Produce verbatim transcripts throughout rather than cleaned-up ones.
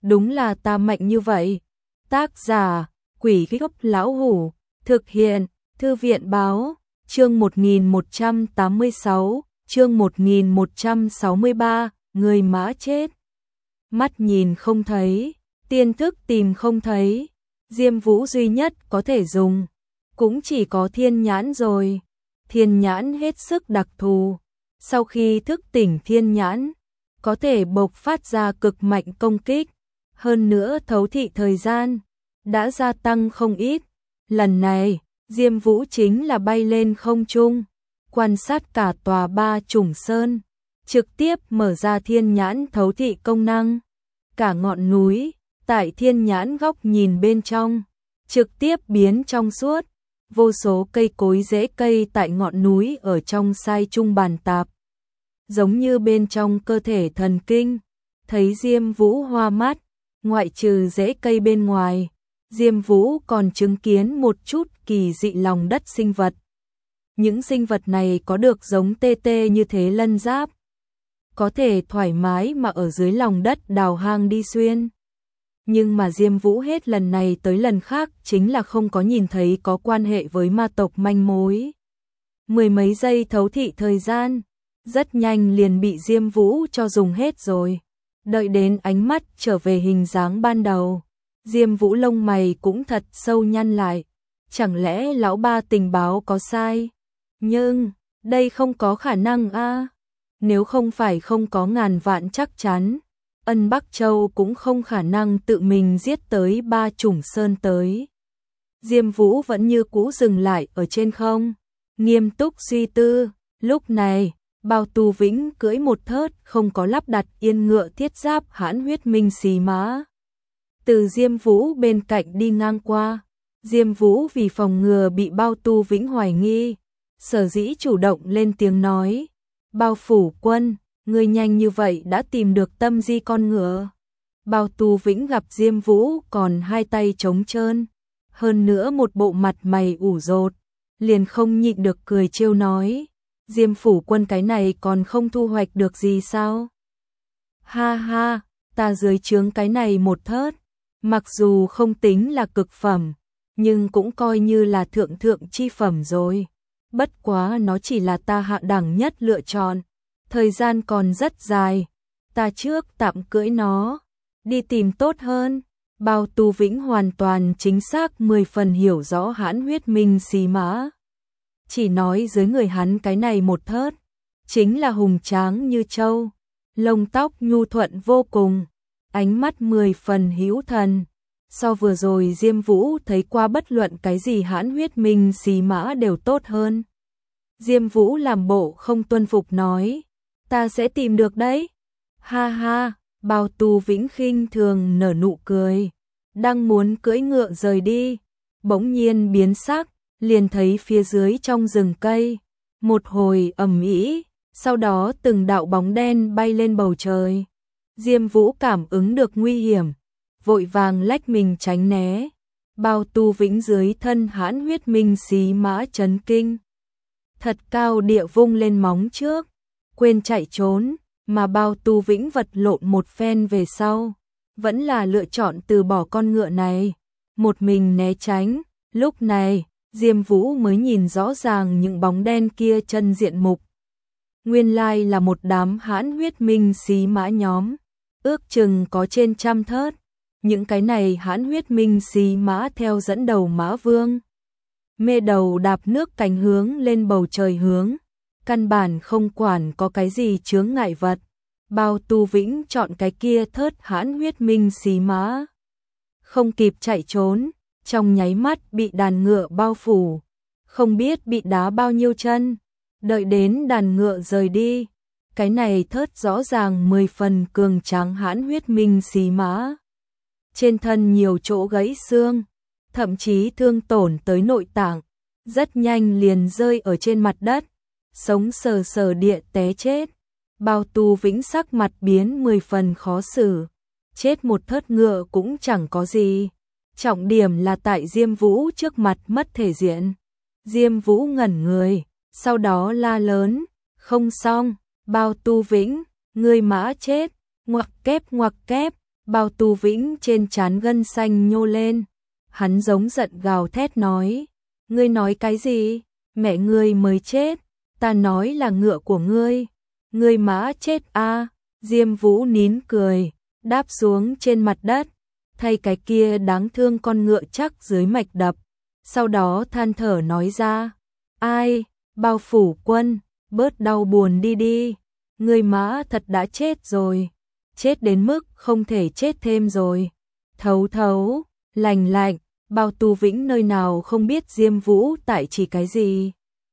đúng là ta mạnh như vậy. Tác giả, Quỷ Gốc Lão Hủ, thực hiện, Thư viện Báo, chương một nghìn một trăm tám mươi sáu, chương một nghìn một trăm sáu mươi ba, người mã chết. Mắt nhìn không thấy, tiên thức tìm không thấy, Diêm Vũ duy nhất có thể dùng, cũng chỉ có thiên nhãn rồi. Thiên nhãn hết sức đặc thù, sau khi thức tỉnh thiên nhãn, có thể bộc phát ra cực mạnh công kích, hơn nữa thấu thị thời gian, đã gia tăng không ít. Lần này, Diêm Vũ chính là bay lên không trung, quan sát cả tòa Ba Chủng Sơn, trực tiếp mở ra thiên nhãn thấu thị công năng. Cả ngọn núi, tại thiên nhãn góc nhìn bên trong, trực tiếp biến trong suốt, vô số cây cối rễ cây tại ngọn núi ở trong sai trung bàn tạp. Giống như bên trong cơ thể thần kinh, thấy Diêm Vũ hoa mắt, ngoại trừ rễ cây bên ngoài, Diêm Vũ còn chứng kiến một chút kỳ dị lòng đất sinh vật. Những sinh vật này có được giống tê tê như thế lân giáp, có thể thoải mái mà ở dưới lòng đất đào hang đi xuyên. Nhưng mà Diêm Vũ hết lần này tới lần khác chính là không có nhìn thấy có quan hệ với ma tộc manh mối. Mười mấy giây thấu thị thời gian, rất nhanh liền bị Diêm Vũ cho dùng hết rồi. Đợi đến ánh mắt trở về hình dáng ban đầu, Diêm Vũ lông mày cũng thật sâu nhăn lại. Chẳng lẽ lão ba tình báo có sai? Nhưng, đây không có khả năng a. Nếu không phải không có ngàn vạn chắc chắn, Ân Bắc Châu cũng không khả năng tự mình giết tới Ba Chủng Sơn tới. Diêm Vũ vẫn như cũ dừng lại ở trên không, nghiêm túc suy tư. Lúc này, Bao Tu Vĩnh cưỡi một thớt không có lắp đặt yên ngựa thiết giáp hãn huyết minh xí mã, từ Diêm Vũ bên cạnh đi ngang qua. Diêm Vũ vì phòng ngừa bị Bao Tu Vĩnh hoài nghi, sở dĩ chủ động lên tiếng nói: Bao phủ quân, người nhanh như vậy đã tìm được tâm di con ngựa. Bao Tu Vĩnh gặp Diêm Vũ còn hai tay trống trơn, hơn nữa một bộ mặt mày ủ rột, liền không nhịn được cười trêu nói: Diêm phủ quân cái này còn không thu hoạch được gì sao? Ha ha, ta dưới trướng cái này một thớt, mặc dù không tính là cực phẩm, nhưng cũng coi như là thượng thượng chi phẩm rồi. Bất quá nó chỉ là ta hạ đẳng nhất lựa chọn, thời gian còn rất dài, ta trước tạm cưỡi nó, đi tìm tốt hơn. Bao Tu Vĩnh hoàn toàn chính xác mười phần hiểu rõ hãn huyết minh xí mã. Chỉ nói dưới người hắn cái này một thớt, chính là hùng tráng như trâu, lông tóc nhu thuận vô cùng, ánh mắt mười phần hữu thần. So vừa rồi Diêm Vũ thấy qua bất luận cái gì hãn huyết minh xí mã đều tốt hơn. Diêm Vũ làm bộ không tuân phục nói: Ta sẽ tìm được đấy. Ha ha, Bao Tu Vĩnh khinh thường nở nụ cười, đang muốn cưỡi ngựa rời đi, bỗng nhiên biến sắc, liền thấy phía dưới trong rừng cây, một hồi ầm ĩ, sau đó từng đạo bóng đen bay lên bầu trời. Diêm Vũ cảm ứng được nguy hiểm, vội vàng lách mình tránh né. Bao Tu Vĩnh dưới thân hãn huyết minh xí mã chấn kinh, thật cao địa vung lên móng trước, quên chạy trốn, mà Bao Tu Vĩnh vật lộn một phen về sau, vẫn là lựa chọn từ bỏ con ngựa này, một mình né tránh. Lúc này, Diêm Vũ mới nhìn rõ ràng những bóng đen kia chân diện mục. Nguyên lai là một đám hãn huyết minh xí mã nhóm, ước chừng có trên trăm thớt. Những cái này hãn huyết minh xí mã theo dẫn đầu Mã Vương, mê đầu đạp nước cánh hướng lên bầu trời hướng, căn bản không quản có cái gì chướng ngại vật. Bao Tu Vĩnh chọn cái kia thớt hãn huyết minh xí mã, không kịp chạy trốn, trong nháy mắt bị đàn ngựa bao phủ, không biết bị đá bao nhiêu chân. Đợi đến đàn ngựa rời đi, cái này thớt rõ ràng mười phần cường tráng hãn huyết minh xí mã, trên thân nhiều chỗ gãy xương, thậm chí thương tổn tới nội tạng, rất nhanh liền rơi ở trên mặt đất, sống sờ sờ địa té chết. Bao Tu Vĩnh sắc mặt biến mười phần khó xử, chết một thớt ngựa cũng chẳng có gì, trọng điểm là tại Diêm Vũ trước mặt mất thể diện. Diêm Vũ ngẩn người, sau đó la lớn: Không xong, Bao Tu Vĩnh, ngươi mã chết, ngoặc kép ngoặc kép. Bao Tu Vĩnh trên trán gân xanh nhô lên, hắn giống giận gào thét nói, ngươi nói cái gì, mẹ ngươi mới chết, ta nói là ngựa của ngươi, ngươi mã chết a. Diêm Vũ nín cười, đáp xuống trên mặt đất, thay cái kia đáng thương con ngựa chắc dưới mạch đập, sau đó than thở nói ra, ai, Bao phủ quân, bớt đau buồn đi đi, ngươi mã thật đã chết rồi, chết đến mức không thể chết thêm rồi. Thấu thấu, lành lạnh, Bao Tu Vĩnh nơi nào không biết Diêm Vũ tại chỉ cái gì.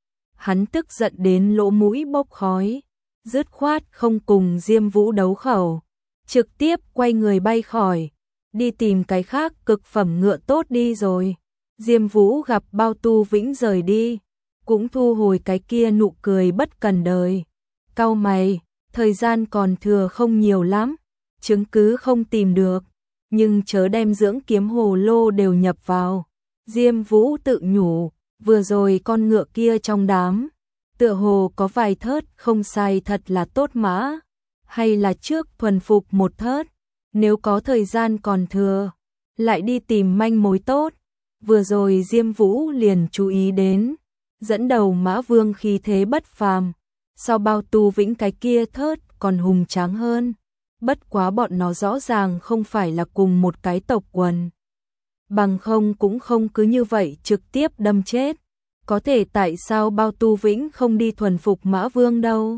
Hắn tức giận đến lỗ mũi bốc khói, dứt khoát không cùng Diêm Vũ đấu khẩu, trực tiếp quay người bay khỏi, đi tìm cái khác cực phẩm ngựa tốt đi rồi. Diêm Vũ gặp Bao Tu Vĩnh rời đi, cũng thu hồi cái kia nụ cười bất cần đời. Cau mày, thời gian còn thừa không nhiều lắm, chứng cứ không tìm được, nhưng chớ đem dưỡng kiếm hồ lô đều nhập vào. Diêm Vũ tự nhủ, vừa rồi con ngựa kia trong đám, tựa hồ có vài thớt không sai thật là tốt mã, hay là trước thuần phục một thớt, nếu có thời gian còn thừa, lại đi tìm manh mối tốt. Vừa rồi Diêm Vũ liền chú ý đến, dẫn đầu Mã Vương khí thế bất phàm, sau Bao Tu Vĩnh cái kia thớt còn hùng tráng hơn, bất quá bọn nó rõ ràng không phải là cùng một cái tộc quần. Bằng không cũng không cứ như vậy trực tiếp đâm chết. Có thể tại sao Bao Tu Vĩnh không đi thuần phục Mã Vương đâu?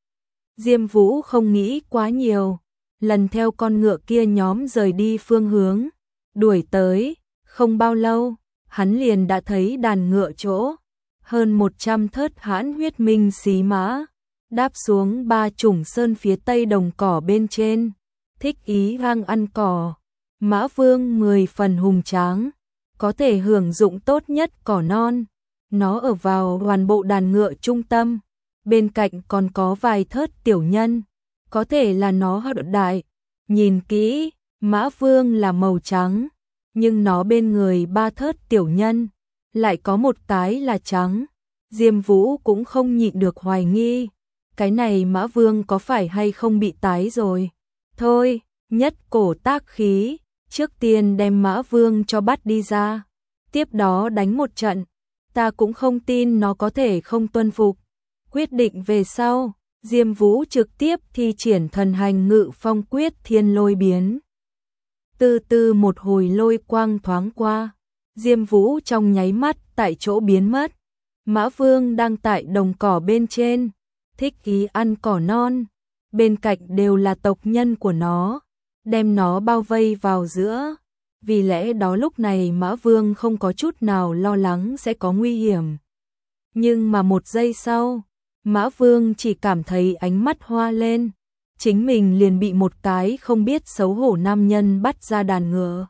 Diêm Vũ không nghĩ quá nhiều, lần theo con ngựa kia nhóm rời đi phương hướng, đuổi tới, không bao lâu, hắn liền đã thấy đàn ngựa chỗ, hơn một trăm thớt hãn huyết minh xí mã, đáp xuống ba chủng sơn phía tây đồng cỏ bên trên, thích ý hang ăn cỏ. Mã Vương mười phần hùng tráng, có thể hưởng dụng tốt nhất cỏ non. Nó ở vào toàn bộ đàn ngựa trung tâm, bên cạnh còn có vài thớt tiểu nhân, có thể là nó hậu đại. Nhìn kỹ, Mã Vương là màu trắng, nhưng nó bên người ba thớt tiểu nhân, lại có một cái là trắng. Diêm Vũ cũng không nhịn được hoài nghi, cái này Mã Vương có phải hay không bị tái rồi. Thôi, nhất cổ tác khí, trước tiên đem Mã Vương cho bắt đi ra, tiếp đó đánh một trận. Ta cũng không tin nó có thể không tuân phục. Quyết định về sau, Diêm Vũ trực tiếp thi triển thần hành ngự phong quyết thiên lôi biến. Từ từ một hồi lôi quang thoáng qua, Diêm Vũ trong nháy mắt tại chỗ biến mất. Mã Vương đang tại đồng cỏ bên trên, thích ý ăn cỏ non, bên cạnh đều là tộc nhân của nó, đem nó bao vây vào giữa. Vì lẽ đó lúc này Mã Vương không có chút nào lo lắng sẽ có nguy hiểm. Nhưng mà một giây sau, Mã Vương chỉ cảm thấy ánh mắt hoa lên, chính mình liền bị một cái không biết xấu hổ nam nhân bắt ra đàn ngựa.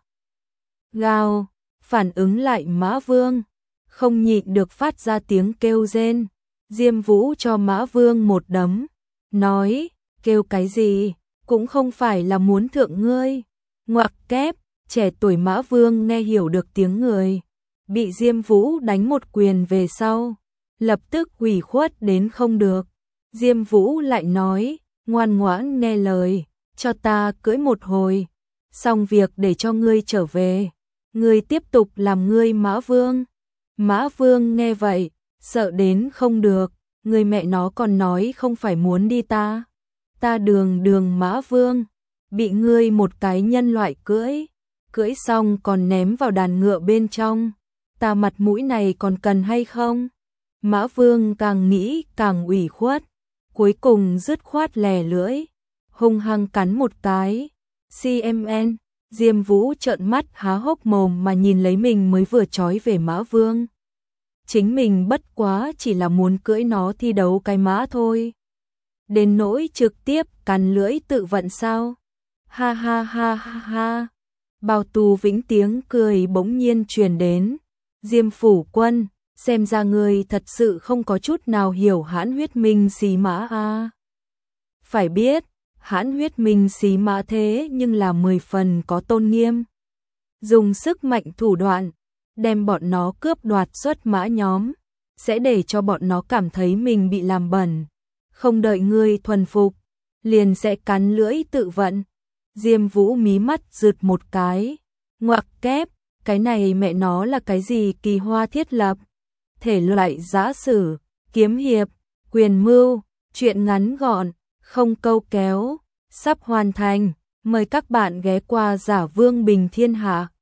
Gào, phản ứng lại Mã Vương, không nhịn được phát ra tiếng kêu rên. Diêm Vũ cho Mã Vương một đấm, nói, kêu cái gì, cũng không phải là muốn thượng ngươi. Ngoặc kép. Trẻ tuổi Mã Vương nghe hiểu được tiếng người, bị Diêm Vũ đánh một quyền về sau, lập tức ủy khuất đến không được. Diêm Vũ lại nói, ngoan ngoãn nghe lời, cho ta cưỡi một hồi, xong việc để cho ngươi trở về, ngươi tiếp tục làm ngươi Mã Vương. Mã Vương nghe vậy, sợ đến không được, người mẹ nó còn nói không phải muốn đi ta. Ta đường đường Mã Vương, bị ngươi một cái nhân loại cưỡi. Cưỡi xong còn ném vào đàn ngựa bên trong, ta mặt mũi này còn cần hay không? Mã Vương càng nghĩ càng ủy khuất, cuối cùng dứt khoát lè lưỡi, hung hăng cắn một cái. xê em en, Diêm Vũ trợn mắt há hốc mồm mà nhìn lấy mình mới vừa trói về Mã Vương. Chính mình bất quá chỉ là muốn cưỡi nó thi đấu cái mã thôi. Đến nỗi trực tiếp cắn lưỡi tự vận sao? Ha ha ha ha ha. Bao Tu Vĩnh tiếng cười bỗng nhiên truyền đến. Diêm phủ quân, xem ra ngươi thật sự không có chút nào hiểu hãn huyết minh xí mã a. Phải biết, hãn huyết minh xí mã thế nhưng là mười phần có tôn nghiêm. Dùng sức mạnh thủ đoạn, đem bọn nó cướp đoạt xuất mã nhóm, sẽ để cho bọn nó cảm thấy mình bị làm bẩn. Không đợi ngươi thuần phục, liền sẽ cắn lưỡi tự vận. Diêm Vũ mí mắt rượt một cái, ngoặc kép, cái này mẹ nó là cái gì kỳ hoa thiết lập, thể loại giã sử, kiếm hiệp, quyền mưu, truyện ngắn gọn, không câu kéo, sắp hoàn thành, mời các bạn ghé qua Giả Vương Bình Thiên Hạ.